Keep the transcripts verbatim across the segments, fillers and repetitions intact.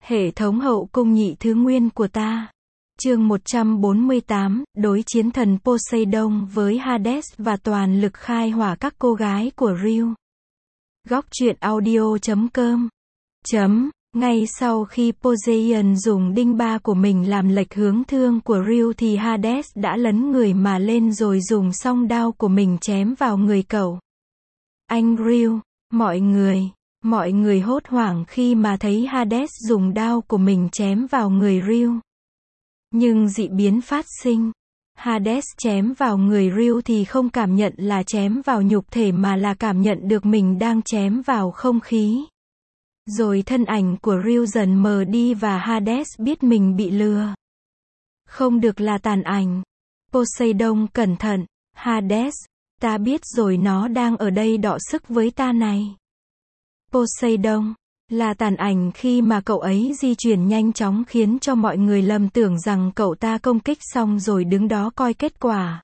Hệ thống hậu cung nhị thứ nguyên của ta. Chương một trăm bốn mươi tám, đối chiến thần Poseidon với Hades và toàn lực khai hỏa các cô gái của Ryu. Góc truyện audio chấm com. Chấm. Ngay sau khi Poseidon dùng đinh ba của mình làm lệch hướng thương của Ryu thì Hades đã lấn người mà lên rồi dùng song đao của mình chém vào người cậu. Anh Ryu, mọi người, mọi người hốt hoảng khi mà thấy Hades dùng đao của mình chém vào người Ryu. Nhưng dị biến phát sinh. Hades chém vào người Ryu thì không cảm nhận là chém vào nhục thể mà là cảm nhận được mình đang chém vào không khí. Rồi thân ảnh của Ryu dần mờ đi và Hades biết mình bị lừa. Không được là tàn ảnh. Poseidon cẩn thận, Hades, ta biết rồi, nó đang ở đây đọ sức với ta này. Poseidon là tàn ảnh khi mà cậu ấy di chuyển nhanh chóng khiến cho mọi người lầm tưởng rằng cậu ta công kích xong rồi đứng đó coi kết quả.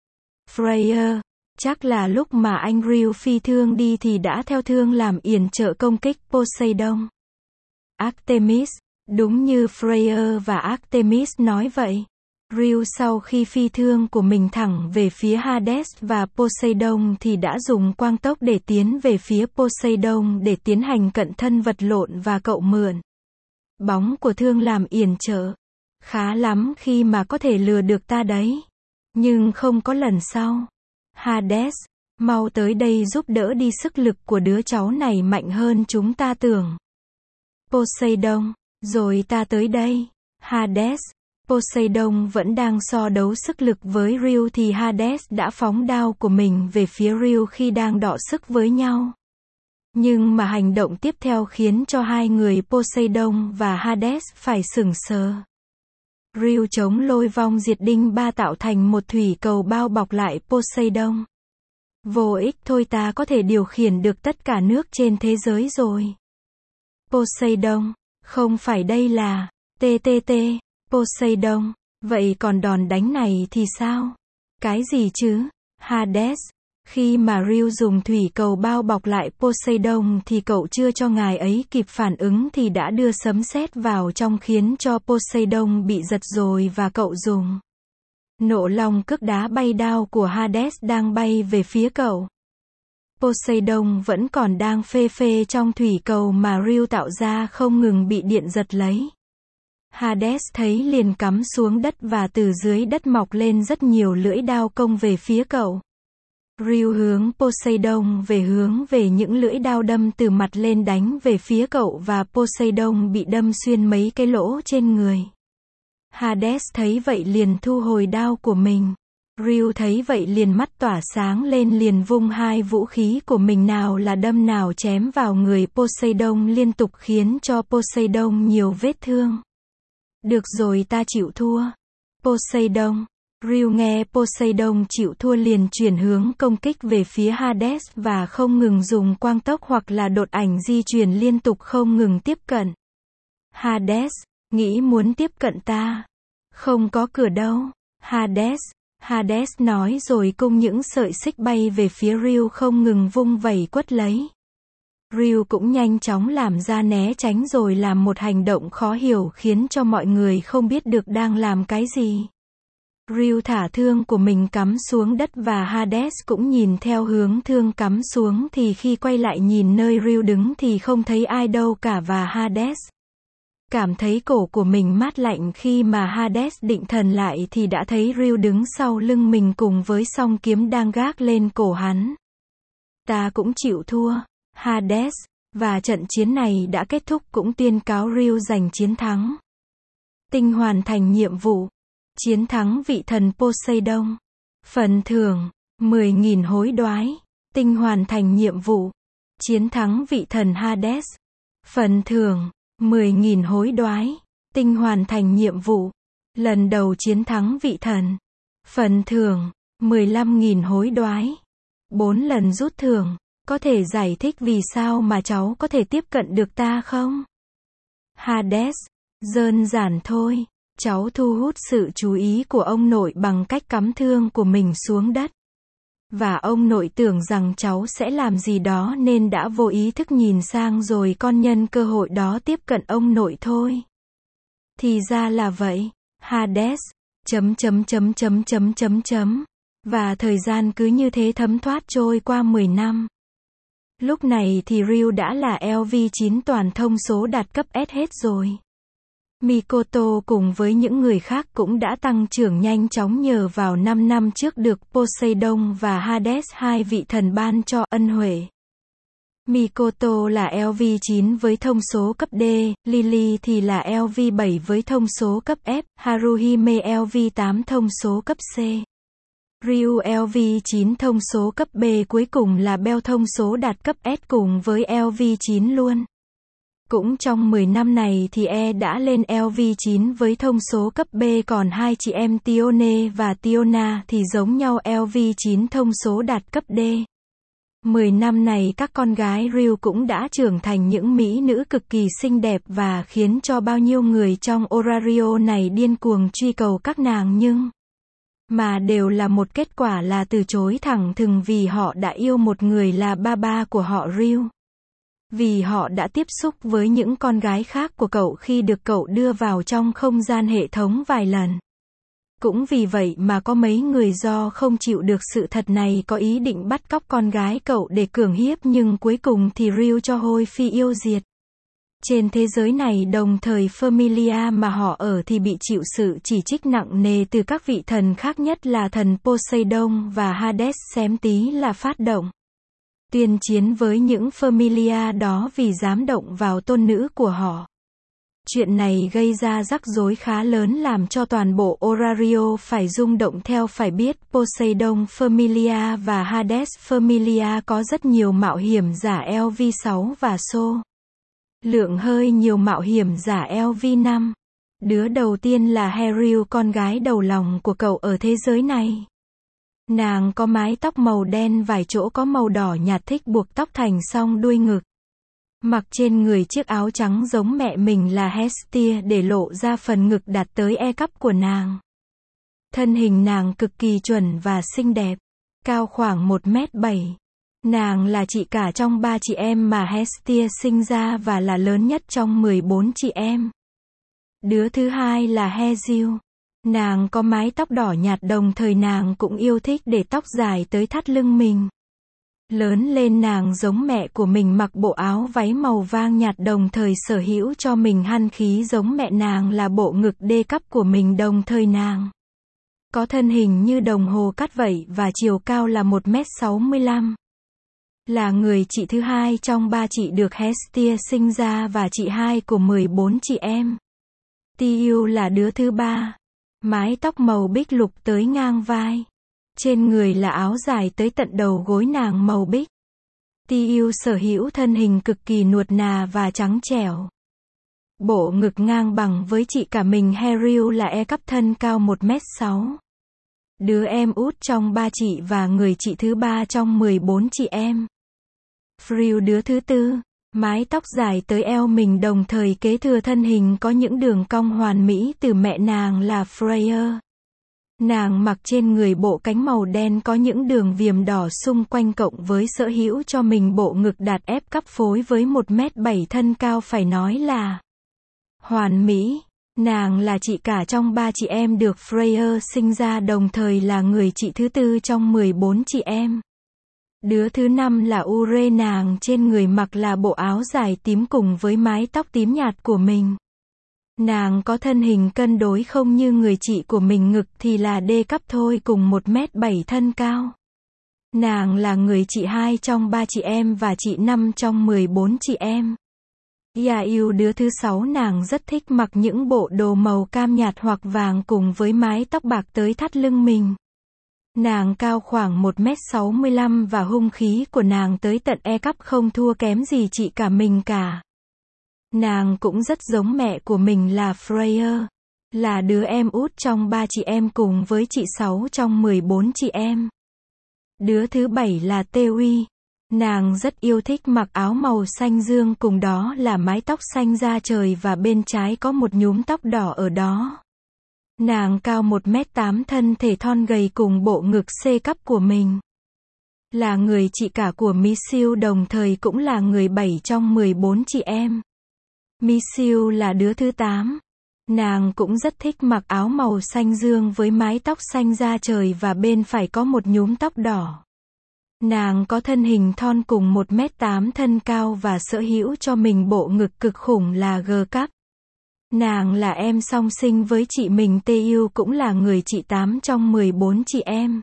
Freya, chắc là lúc mà anh Ryu phi thương đi thì đã theo thương làm yểm trợ công kích Poseidon. Artemis, đúng như Freya và Artemis nói vậy. Ryu sau khi phi thương của mình thẳng về phía Hades và Poseidon thì đã dùng quang tốc để tiến về phía Poseidon để tiến hành cận thân vật lộn và cậu mượn bóng của thương làm yểm trợ. Khá lắm khi mà có thể lừa được ta đấy. Nhưng không có lần sau. Hades, mau tới đây giúp đỡ đi, sức lực của đứa cháu này mạnh hơn chúng ta tưởng. Poseidon, rồi ta tới đây. Hades, Poseidon vẫn đang so đấu sức lực với Ryu thì Hades đã phóng đao của mình về phía Ryu khi đang đọ sức với nhau. Nhưng mà hành động tiếp theo khiến cho hai người Poseidon và Hades phải sửng sờ. Ryu chống lôi vong diệt đinh ba tạo thành một thủy cầu bao bọc lại Poseidon. Vô ích thôi, ta có thể điều khiển được tất cả nước trên thế giới rồi. Poseidon, không phải đây là tê tê tê. Poseidon, vậy còn đòn đánh này thì sao? Cái gì chứ? Hades, khi mà Ryu dùng thủy cầu bao bọc lại Poseidon thì cậu chưa cho ngài ấy kịp phản ứng thì đã đưa sấm sét vào trong khiến cho Poseidon bị giật rồi và cậu dùng nộ long cước đá bay đao của Hades đang bay về phía cậu. Poseidon vẫn còn đang phê phê trong thủy cầu mà Ryu tạo ra không ngừng bị điện giật lấy. Hades thấy liền cắm xuống đất và từ dưới đất mọc lên rất nhiều lưỡi đao công về phía cậu. Ryu hướng Poseidon về hướng về những lưỡi đao đâm từ mặt lên đánh về phía cậu và Poseidon bị đâm xuyên mấy cái lỗ trên người. Hades thấy vậy liền thu hồi đao của mình. Ryu thấy vậy liền mắt tỏa sáng lên, liền vung hai vũ khí của mình nào là đâm nào chém vào người Poseidon liên tục khiến cho Poseidon nhiều vết thương. Được rồi, ta chịu thua. Poseidon. Ryu nghe Poseidon chịu thua liền chuyển hướng công kích về phía Hades và không ngừng dùng quang tốc hoặc là độn ảnh di chuyển liên tục không ngừng tiếp cận. Hades, nghĩ muốn tiếp cận ta? Không có cửa đâu. Hades. Hades nói rồi cung những sợi xích bay về phía Ryu không ngừng vung vẩy quất lấy. Ryu cũng nhanh chóng làm ra né tránh rồi làm một hành động khó hiểu khiến cho mọi người không biết được đang làm cái gì. Ryu thả thương của mình cắm xuống đất và Hades cũng nhìn theo hướng thương cắm xuống thì khi quay lại nhìn nơi Ryu đứng thì không thấy ai đâu cả và Hades cảm thấy cổ của mình mát lạnh. Khi mà Hades định thần lại thì đã thấy Ryu đứng sau lưng mình cùng với song kiếm đang gác lên cổ hắn. Ta cũng chịu thua. Hades, và trận chiến này đã kết thúc cũng tuyên cáo Ryu giành chiến thắng. Tinh hoàn thành nhiệm vụ. Chiến thắng vị thần Poseidon. Phần thưởng, mười nghìn hối đoái. Tinh hoàn thành nhiệm vụ. Chiến thắng vị thần Hades. Phần thưởng, mười nghìn hối đoái. Tinh hoàn thành nhiệm vụ. Lần đầu chiến thắng vị thần. Phần thưởng, mười lăm nghìn hối đoái. bốn lần rút thưởng. Có thể giải thích vì sao mà cháu có thể tiếp cận được ta không? Hades, đơn giản thôi. Cháu thu hút sự chú ý của ông nội bằng cách cắm thương của mình xuống đất. Và ông nội tưởng rằng cháu sẽ làm gì đó nên đã vô ý thức nhìn sang rồi con nhân cơ hội đó tiếp cận ông nội thôi. Thì ra là vậy. Hades. Chấm chấm chấm chấm chấm chấm chấm. Và thời gian cứ như thế thấm thoát trôi qua mười năm. Lúc này thì Ryu đã là L V chín toàn thông số đạt cấp S hết rồi. Mikoto cùng với những người khác cũng đã tăng trưởng nhanh chóng nhờ vào năm năm trước được Poseidon và Hades hai vị thần ban cho ân huệ. Mikoto là L V chín với thông số cấp D, Lily thì là L V bảy với thông số cấp F, Haruhime L V tám thông số cấp C. Ryu L V chín thông số cấp B, cuối cùng là Bell thông số đạt cấp S cùng với L V chín luôn. Cũng trong mười năm này thì E đã lên L V chín với thông số cấp B, còn hai chị em Tione và Tiona thì giống nhau L V chín thông số đạt cấp D. mười năm này các con gái Ryu cũng đã trưởng thành những mỹ nữ cực kỳ xinh đẹp và khiến cho bao nhiêu người trong Orario này điên cuồng truy cầu các nàng, nhưng mà đều là một kết quả là từ chối thẳng thừng vì họ đã yêu một người là ba ba của họ Ryu. Vì họ đã tiếp xúc với những con gái khác của cậu khi được cậu đưa vào trong không gian hệ thống vài lần. Cũng vì vậy mà có mấy người do không chịu được sự thật này có ý định bắt cóc con gái cậu để cưỡng hiếp, nhưng cuối cùng thì Ryu cho hôi phi yêu diệt. Trên thế giới này đồng thời Familia mà họ ở thì bị chịu sự chỉ trích nặng nề từ các vị thần khác, nhất là thần Poseidon và Hades xém tí là phát động tuyên chiến với những Familia đó vì dám động vào tôn nữ của họ. Chuyện này gây ra rắc rối khá lớn làm cho toàn bộ Orario phải rung động theo. Phải biết Poseidon Familia và Hades Familia có rất nhiều mạo hiểm giả L V sáu và số lượng hơi nhiều mạo hiểm giả L V năm. Đứa đầu tiên là Heriu, con gái đầu lòng của cậu ở thế giới này. Nàng có mái tóc màu đen vài chỗ có màu đỏ nhạt, thích buộc tóc thành song đuôi ngực. Mặc trên người chiếc áo trắng giống mẹ mình là Hestia để lộ ra phần ngực đạt tới E cấp của nàng. Thân hình nàng cực kỳ chuẩn và xinh đẹp, cao khoảng một mét bảy. Nàng là chị cả trong ba chị em mà Hestia sinh ra và là lớn nhất trong mười bốn chị em. Đứa thứ hai là Hesiu. Nàng có mái tóc đỏ nhạt, đồng thời nàng cũng yêu thích để tóc dài tới thắt lưng mình. Lớn lên nàng giống mẹ của mình, mặc bộ áo váy màu vàng nhạt, đồng thời sở hữu cho mình hăn khí giống mẹ nàng là bộ ngực D cấp của mình, đồng thời nàng có thân hình như đồng hồ cát vậy và chiều cao là một mét sáu mươi lăm. Là người chị thứ hai trong ba chị được Hestia sinh ra và chị hai của mười bốn chị em. Tiu là đứa thứ ba. Mái tóc màu bích lục tới ngang vai. Trên người là áo dài tới tận đầu gối nàng màu bích. Tiu sở hữu thân hình cực kỳ nuột nà và trắng trẻo. Bộ ngực ngang bằng với chị cả mình Heriu là E cấp, thân cao một mét sáu. Đứa em út trong ba chị và người chị thứ ba trong mười bốn chị em. Friu đứa thứ tư. Mái tóc dài tới eo mình, đồng thời kế thừa thân hình có những đường cong hoàn mỹ từ mẹ nàng là Freya. Nàng mặc trên người bộ cánh màu đen có những đường viền đỏ xung quanh, cộng với sở hữu cho mình bộ ngực đạt F cấp phối với một mét bảy, thân cao phải nói là hoàn mỹ. Nàng là chị cả trong ba chị em được Freya sinh ra, đồng thời là người chị thứ tư trong mười bốn chị em. Đứa thứ năm là Ure, nàng trên người mặc là bộ áo dài tím cùng với mái tóc tím nhạt của mình. Nàng có thân hình cân đối không như người chị của mình, ngực thì là D cấp thôi, cùng một mét bảy thân cao. Nàng là người chị hai trong ba chị em và chị năm trong mười bốn chị em. Yaiu đứa thứ sáu, nàng rất thích mặc những bộ đồ màu cam nhạt hoặc vàng cùng với mái tóc bạc tới thắt lưng mình. Nàng cao khoảng một mét sáu mươi lăm và hung khí của nàng tới tận E cấp, không thua kém gì chị cả mình cả. Nàng cũng rất giống mẹ của mình là Freya, là đứa em út trong ba chị em cùng với chị sáu trong mười bốn chị em. Đứa thứ bảy là Tewi. Nàng rất yêu thích mặc áo màu xanh dương, cùng đó là mái tóc xanh da trời và bên trái có một nhúm tóc đỏ ở đó. Nàng cao một mét tám, thân thể thon gầy cùng bộ ngực C cấp của mình. Là người chị cả của Michiu đồng thời cũng là người bảy trong mười bốn chị em. Michiu là đứa thứ tám. Nàng cũng rất thích mặc áo màu xanh dương với mái tóc xanh da trời và bên phải có một nhúm tóc đỏ. Nàng có thân hình thon cùng một mét tám thân cao và sở hữu cho mình bộ ngực cực khủng là G-cup. Nàng là em song sinh với chị mình Taeil cũng là người chị tám trong mười bốn chị em.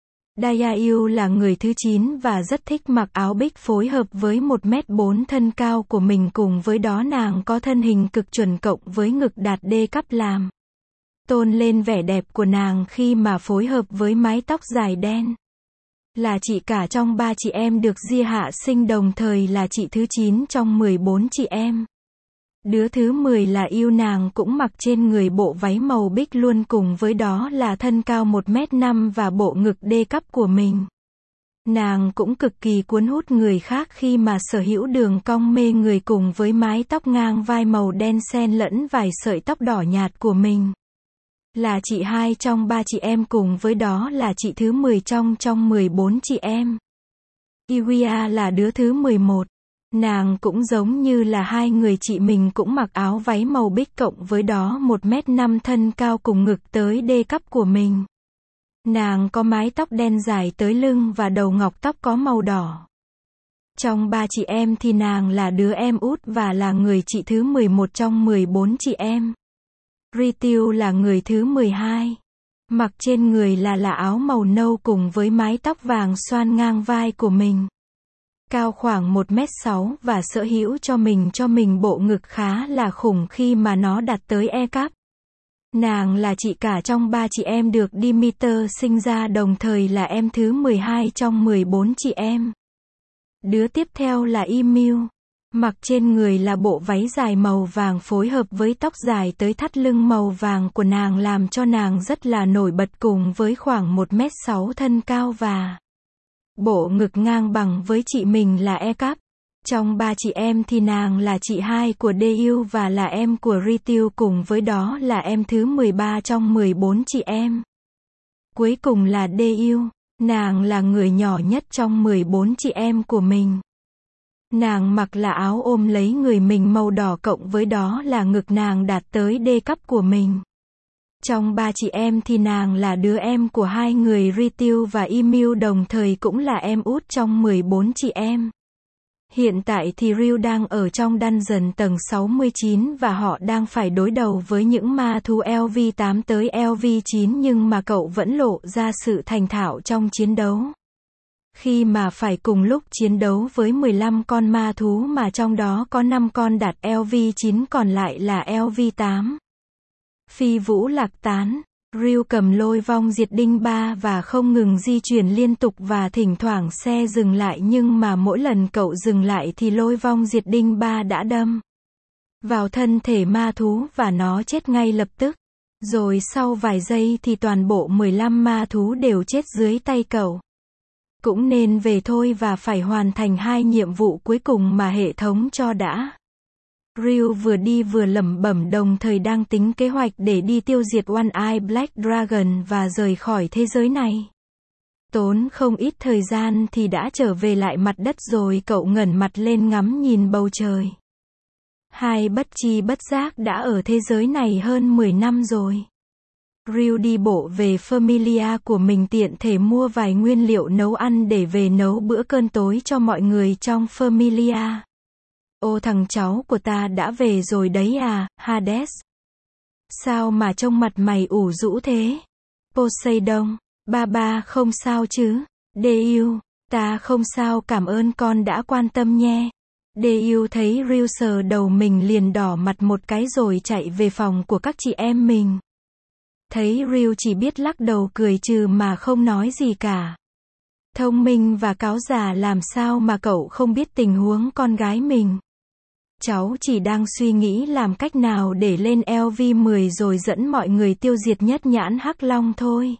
Daeil là người thứ chín và rất thích mặc áo bích phối hợp với một mét bốn thân cao của mình, cùng với đó nàng có thân hình cực chuẩn cộng với ngực đạt D-cup làm tôn lên vẻ đẹp của nàng khi mà phối hợp với mái tóc dài đen. Là chị cả trong ba chị em được Gia hạ sinh đồng thời là chị thứ chín trong mười bốn chị em. Đứa thứ mười là Yêu, nàng cũng mặc trên người bộ váy màu bích luôn cùng với đó là thân cao một mét năm và bộ ngực D-cup của mình. Nàng cũng cực kỳ cuốn hút người khác khi mà sở hữu đường cong mê người cùng với mái tóc ngang vai màu đen xen lẫn vài sợi tóc đỏ nhạt của mình. Là chị hai trong ba chị em cùng với đó là chị thứ mười trong trong mười bốn chị em. Iwia là đứa thứ mười một. Nàng cũng giống như là hai người chị mình cũng mặc áo váy màu bích cộng với đó một mét năm thân cao cùng ngực tới D-cup của mình. Nàng có mái tóc đen dài tới lưng và đầu ngọc tóc có màu đỏ. Trong ba chị em thì nàng là đứa em út và là người chị thứ mười một trong mười bốn chị em. Ritill là người thứ mười hai. Mặc trên người là là áo màu nâu cùng với mái tóc vàng xoăn ngang vai của mình. Cao khoảng một mét sáu và sở hữu cho mình cho mình bộ ngực khá là khủng khi mà nó đạt tới E-cup. Nàng là chị cả trong ba chị em được Demeter sinh ra đồng thời là em thứ mười hai trong mười bốn chị em. Đứa tiếp theo là Ymil. Mặc trên người là bộ váy dài màu vàng phối hợp với tóc dài tới thắt lưng màu vàng của nàng làm cho nàng rất là nổi bật cùng với khoảng một mét sáu thân cao và bộ ngực ngang bằng với chị mình là E-cup. Trong ba chị em thì nàng là chị hai của Daeil và là em của Ritill cùng với đó là em thứ mười ba trong mười bốn chị em. Cuối cùng là Daeil. Nàng là người nhỏ nhất trong mười bốn chị em của mình. Nàng mặc là áo ôm lấy người mình màu đỏ cộng với đó là ngực nàng đạt tới D-cup của mình. Trong ba chị em thì nàng là đứa em của hai người Ritill và Ymil đồng thời cũng là em út trong mười bốn chị em. Hiện tại thì Ryu đang ở trong dungeon tầng sáu mươi chín và họ đang phải đối đầu với những ma thú L V tám tới L V chín nhưng mà cậu vẫn lộ ra sự thành thạo trong chiến đấu. Khi mà phải cùng lúc chiến đấu với mười lăm con ma thú mà trong đó có năm con đạt L V chín còn lại là L V tám. Phi vũ lạc tán, Ryu cầm lôi vong diệt đinh ba và không ngừng di chuyển liên tục và thỉnh thoảng xe dừng lại nhưng mà mỗi lần cậu dừng lại thì lôi vong diệt đinh ba đã đâm vào thân thể ma thú và nó chết ngay lập tức. Rồi sau vài giây thì toàn bộ mười lăm ma thú đều chết dưới tay cậu. Cũng nên về thôi và phải hoàn thành hai nhiệm vụ cuối cùng mà hệ thống cho đã. Ryu vừa đi vừa lẩm bẩm đồng thời đang tính kế hoạch để đi tiêu diệt One Eye Black Dragon và rời khỏi thế giới này. Tốn không ít thời gian thì đã trở về lại mặt đất rồi cậu ngẩng mặt lên ngắm nhìn bầu trời. Hai bất chi bất giác đã ở thế giới này hơn mười năm rồi. Ryu đi bộ về Familia của mình tiện thể mua vài nguyên liệu nấu ăn để về nấu bữa cơm tối cho mọi người trong Familia. Ô thằng cháu của ta đã về rồi đấy à, Hades. Sao mà trông mặt mày ủ rũ thế? Poseidon, ba ba không sao chứ? Daeil, ta không sao cảm ơn con đã quan tâm nhé. Daeil thấy Ryu sờ đầu mình liền đỏ mặt một cái rồi chạy về phòng của các chị em mình. Thấy Ryu chỉ biết lắc đầu cười trừ mà không nói gì cả. Thông minh và cáo già làm sao mà cậu không biết tình huống con gái mình. Cháu chỉ đang suy nghĩ làm cách nào để lên L V mười rồi dẫn mọi người tiêu diệt nhất nhãn hắc long thôi.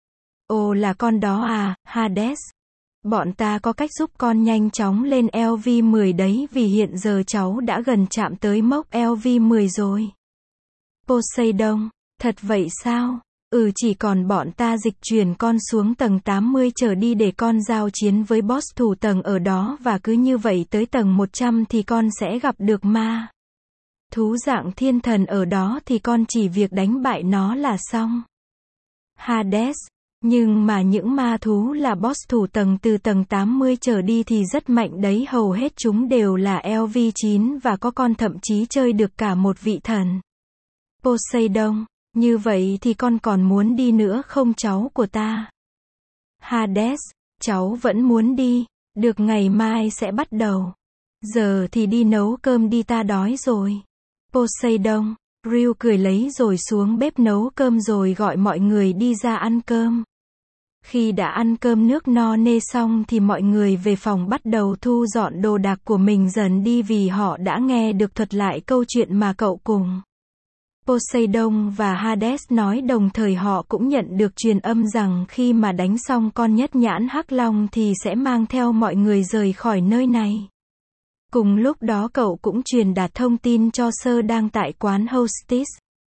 Ồ là con đó à, Hades. Bọn ta có cách giúp con nhanh chóng lên L V mười đấy vì hiện giờ cháu đã gần chạm tới mốc L V mười rồi. Poseidon, thật vậy sao? Ừ, chỉ còn bọn ta dịch chuyển con xuống tầng tám mươi trở đi để con giao chiến với boss thủ tầng ở đó và cứ như vậy tới tầng một trăm thì con sẽ gặp được ma thú dạng thiên thần ở đó thì con chỉ việc đánh bại nó là xong. Hades. Nhưng mà những ma thú là boss thủ tầng từ tầng tám mươi trở đi thì rất mạnh đấy, hầu hết chúng đều là lv chín và có con thậm chí chơi được cả một vị thần. Poseidon. Như vậy thì con còn muốn đi nữa không cháu của ta? Hades. Cháu vẫn muốn đi. Được, ngày mai sẽ bắt đầu. Giờ thì đi nấu cơm đi, ta đói rồi. Poseidon. Ryu cười lấy rồi xuống bếp nấu cơm rồi gọi mọi người đi ra ăn cơm. Khi đã ăn cơm nước no nê xong thì mọi người về phòng bắt đầu thu dọn đồ đạc của mình dần đi vì họ đã nghe được thuật lại câu chuyện mà cậu cùng Poseidon và Hades nói, đồng thời họ cũng nhận được truyền âm rằng khi mà đánh xong con nhất nhãn hắc long thì sẽ mang theo mọi người rời khỏi nơi này. Cùng lúc đó cậu cũng truyền đạt thông tin cho Sơ đang tại quán Hostess.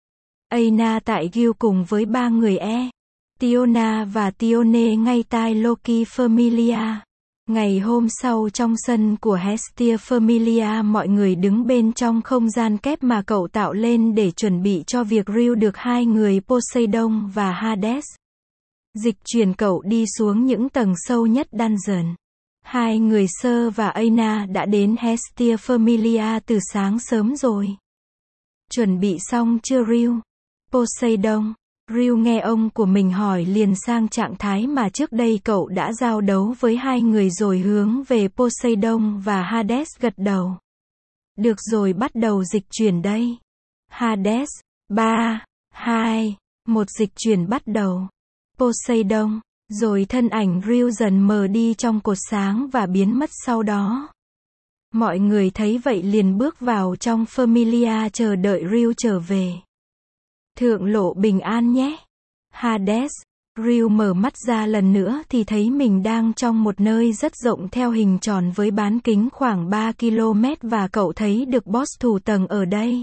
Aina tại Gil cùng với ba người E. Tiona và Tione ngay tại Loki Familia. Ngày hôm sau trong sân của Hestia Familia, mọi người đứng bên trong không gian kép mà cậu tạo lên để chuẩn bị cho việc Ryu được hai người Poseidon và Hades dịch chuyển cậu đi xuống những tầng sâu nhất dungeon. Hai người Sơ và Aina đã đến Hestia Familia từ sáng sớm rồi. Chuẩn bị xong chưa Ryu? Poseidon. Ryu nghe ông của mình hỏi liền sang trạng thái mà trước đây cậu đã giao đấu với hai người rồi hướng về Poseidon và Hades gật đầu. Được rồi, bắt đầu dịch chuyển đây. Hades. ba, hai, một dịch chuyển bắt đầu. Poseidon. Rồi thân ảnh Ryu dần mờ đi trong cột sáng và biến mất sau đó. Mọi người thấy vậy liền bước vào trong Familia chờ đợi Ryu trở về. Thượng lộ bình an nhé. Hades. Ryu mở mắt ra lần nữa thì thấy mình đang trong một nơi rất rộng theo hình tròn với bán kính khoảng ba ki lô mét và cậu thấy được boss thủ tầng ở đây.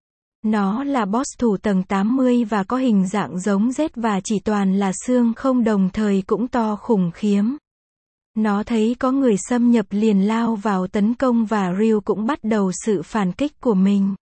Nó là boss thủ tầng tám mươi và có hình dạng giống rết và chỉ toàn là xương không, đồng thời cũng to khủng khiếp. Nó thấy có người xâm nhập liền lao vào tấn công và Ryu cũng bắt đầu sự phản kích của mình.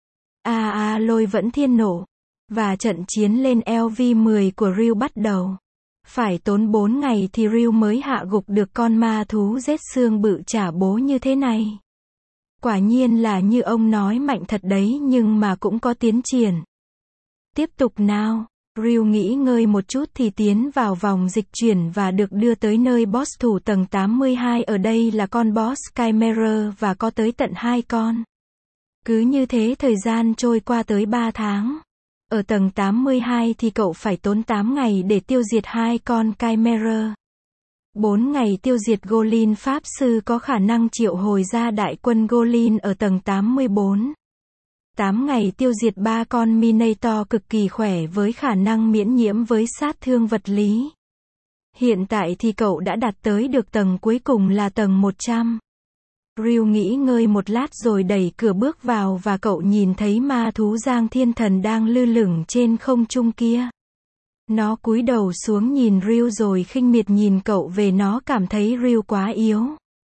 A a lôi vẫn thiên nổ. Và trận chiến lên lv mười của Ryu bắt đầu. Phải tốn bốn ngày thì Ryu mới hạ gục được con ma thú rết xương bự chả bố như thế này. Quả nhiên là như ông nói, mạnh thật đấy, nhưng mà cũng có tiến triển. Tiếp tục nào. Ryu nghỉ ngơi một chút thì tiến vào vòng dịch chuyển và được đưa tới nơi boss thủ tầng tám mươi hai, ở đây là con boss Chimera và có tới tận hai con. Cứ như thế thời gian trôi qua tới ba tháng. Ở tầng tám mươi hai thì cậu phải tốn tám ngày để tiêu diệt hai con Chimera. bốn ngày tiêu diệt Golem Pháp Sư có khả năng triệu hồi ra đại quân Golem ở tầng tám mươi bốn. tám ngày tiêu diệt ba con Minotaur cực kỳ khỏe với khả năng miễn nhiễm với sát thương vật lý. Hiện tại thì cậu đã đạt tới được tầng cuối cùng là tầng một trăm. Ryu nghỉ ngơi một lát rồi đẩy cửa bước vào và cậu nhìn thấy ma thú Giang Thiên Thần đang lơ lửng trên không trung kia. Nó cúi đầu xuống nhìn Ryu rồi khinh miệt nhìn cậu về, nó cảm thấy Ryu quá yếu.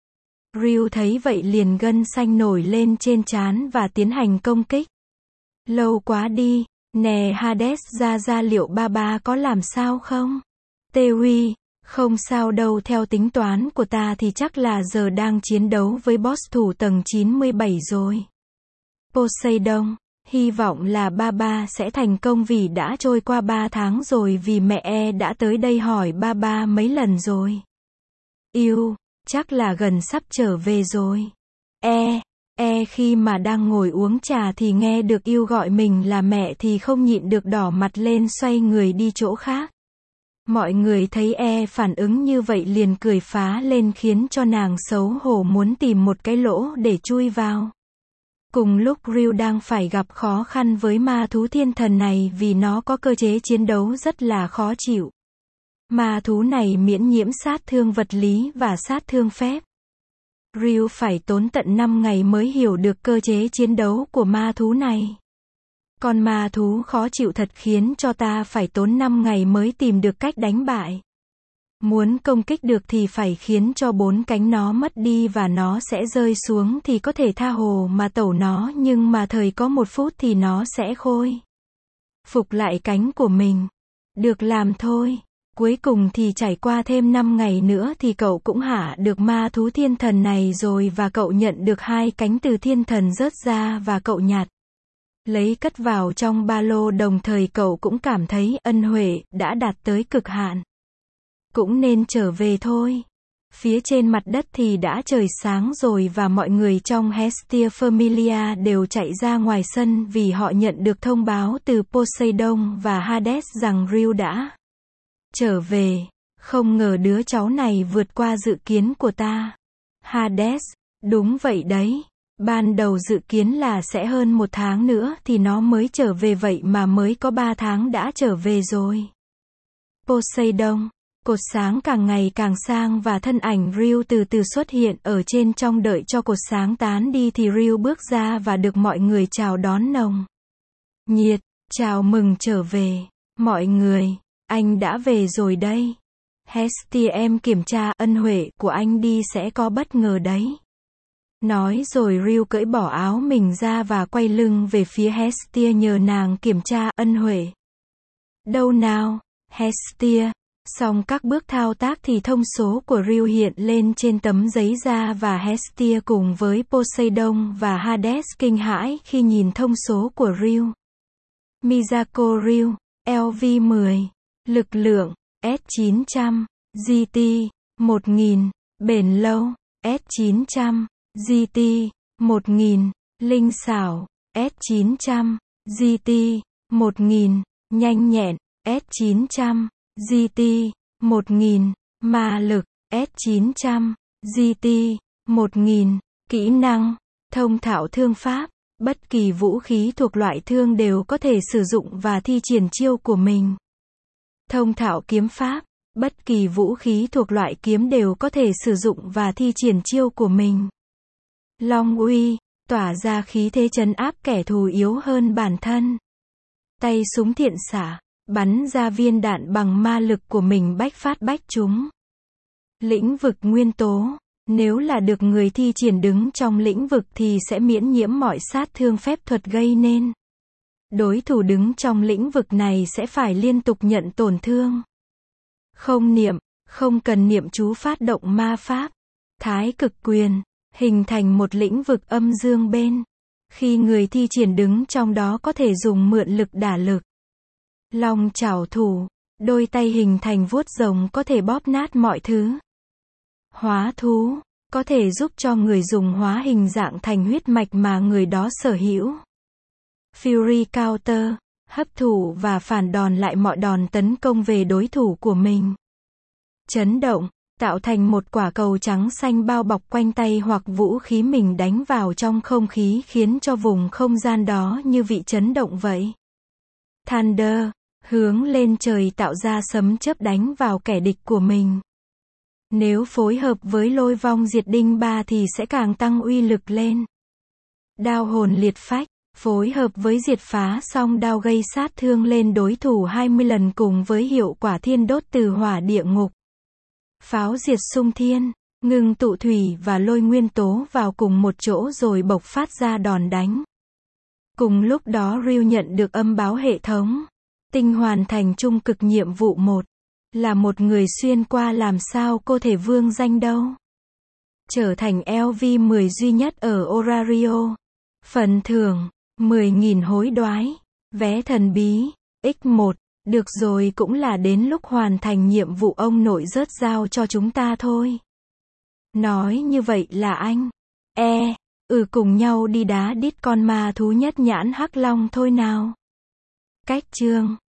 Ryu thấy vậy liền gân xanh nổi lên trên trán và tiến hành công kích. Lâu quá đi, nè Hades ra ra liệu ba ba có làm sao không? Tê Huy. Không sao đâu, theo tính toán của ta thì chắc là giờ đang chiến đấu với boss thủ tầng chín mươi bảy rồi. Poseidon. Hy vọng là ba ba sẽ thành công vì đã trôi qua ba tháng rồi, vì mẹ E đã tới đây hỏi ba ba mấy lần rồi. Yêu, chắc là gần sắp trở về rồi. E, E khi mà đang ngồi uống trà thì nghe được Yêu gọi mình là mẹ thì không nhịn được đỏ mặt lên, xoay người đi chỗ khác. Mọi người thấy E phản ứng như vậy liền cười phá lên khiến cho nàng xấu hổ muốn tìm một cái lỗ để chui vào. Cùng lúc Ryu đang phải gặp khó khăn với ma thú thiên thần này vì nó có cơ chế chiến đấu rất là khó chịu. Ma thú này miễn nhiễm sát thương vật lý và sát thương phép. Ryu phải tốn tận năm ngày mới hiểu được cơ chế chiến đấu của ma thú này. Con ma thú khó chịu thật khiến cho ta phải tốn năm ngày mới tìm được cách đánh bại. Muốn công kích được thì phải khiến cho bốn cánh nó mất đi và nó sẽ rơi xuống thì có thể tha hồ mà tẩu nó, nhưng mà thời có một phút thì nó sẽ khôi phục lại cánh của mình. Được làm thôi. Cuối cùng thì trải qua thêm năm ngày nữa thì cậu cũng hạ được ma thú thiên thần này rồi, và cậu nhận được hai cánh từ thiên thần rớt ra và cậu nhặt lấy cất vào trong ba lô, đồng thời cậu cũng cảm thấy ân huệ đã đạt tới cực hạn. Cũng nên trở về thôi. Phía trên mặt đất thì đã trời sáng rồi và mọi người trong Hestia Familia đều chạy ra ngoài sân vì họ nhận được thông báo từ Poseidon và Hades rằng Ryu đã trở về. Không ngờ đứa cháu này vượt qua dự kiến của ta. Hades, đúng vậy đấy. Ban đầu dự kiến là sẽ hơn một tháng nữa thì nó mới trở về, vậy mà mới có ba tháng đã trở về rồi. Poseidon, cột sáng càng ngày càng sang và thân ảnh Ryu từ từ xuất hiện ở trên. Trong đợi cho cột sáng tán đi thì Ryu bước ra và được mọi người chào đón nồng nhiệt. Chào mừng trở về, mọi người. Anh đã về rồi đây. Hestia, em kiểm tra ân huệ của anh đi, sẽ có bất ngờ đấy. Nói rồi Ryu cởi bỏ áo mình ra và quay lưng về phía Hestia nhờ nàng kiểm tra ân huệ. Đâu nào, Hestia. Xong các bước thao tác thì thông số của Ryu hiện lên trên tấm giấy da và Hestia cùng với Poseidon và Hades kinh hãi khi nhìn thông số của Ryu. Miyako Ryu, L V mười, lực lượng, S chín trăm, G T, một nghìn, bền lâu, S chín trăm, G T, một nghìn, linh xảo, S chín trăm, G T, một nghìn, nhanh nhẹn, S chín trăm, G T, một nghìn, ma lực, S chín trăm, G T, một nghìn, kỹ năng, thông thạo thương pháp, bất kỳ vũ khí thuộc loại thương đều có thể sử dụng và thi triển chiêu của mình. Thông thạo kiếm pháp, bất kỳ vũ khí thuộc loại kiếm đều có thể sử dụng và thi triển chiêu của mình. Long uy, tỏa ra khí thế trấn áp kẻ thù yếu hơn bản thân. Tay súng thiện xạ, bắn ra viên đạn bằng ma lực của mình bách phát bách trúng. Lĩnh vực nguyên tố, nếu là được người thi triển đứng trong lĩnh vực thì sẽ miễn nhiễm mọi sát thương phép thuật gây nên. Đối thủ đứng trong lĩnh vực này sẽ phải liên tục nhận tổn thương. Không niệm, không cần niệm chú phát động ma pháp. Thái cực quyền, hình thành một lĩnh vực âm dương bên. Khi người thi triển đứng trong đó có thể dùng mượn lực đả lực. Long chảo thủ, đôi tay hình thành vuốt rồng có thể bóp nát mọi thứ. Hóa thú, có thể giúp cho người dùng hóa hình dạng thành huyết mạch mà người đó sở hữu. Fury counter, hấp thụ và phản đòn lại mọi đòn tấn công về đối thủ của mình. Chấn động, tạo thành một quả cầu trắng xanh bao bọc quanh tay hoặc vũ khí mình đánh vào trong không khí khiến cho vùng không gian đó như bị chấn động vậy. Thunder, hướng lên trời tạo ra sấm chớp đánh vào kẻ địch của mình. Nếu phối hợp với lôi vong diệt đinh ba thì sẽ càng tăng uy lực lên. Đao hồn liệt phách, phối hợp với diệt phá song đao gây sát thương lên đối thủ hai mươi lần cùng với hiệu quả thiên đốt từ hỏa địa ngục. Pháo diệt xung thiên, ngừng tụ thủy và lôi nguyên tố vào cùng một chỗ rồi bộc phát ra đòn đánh. Cùng lúc đó Ryu nhận được âm báo hệ thống. Tinh hoàn thành trung cực nhiệm vụ một. Là một người xuyên qua làm sao cô thể vương danh đâu. Trở thành L V mười duy nhất ở Orario. Phần thưởng, mười nghìn hối đoái. Vé thần bí, x một. Được rồi, cũng là đến lúc hoàn thành nhiệm vụ ông nội rớt giao cho chúng ta thôi. Nói như vậy là anh. E, ừ cùng nhau đi đá đít con ma thú nhất nhãn hắc long thôi nào. Cách chương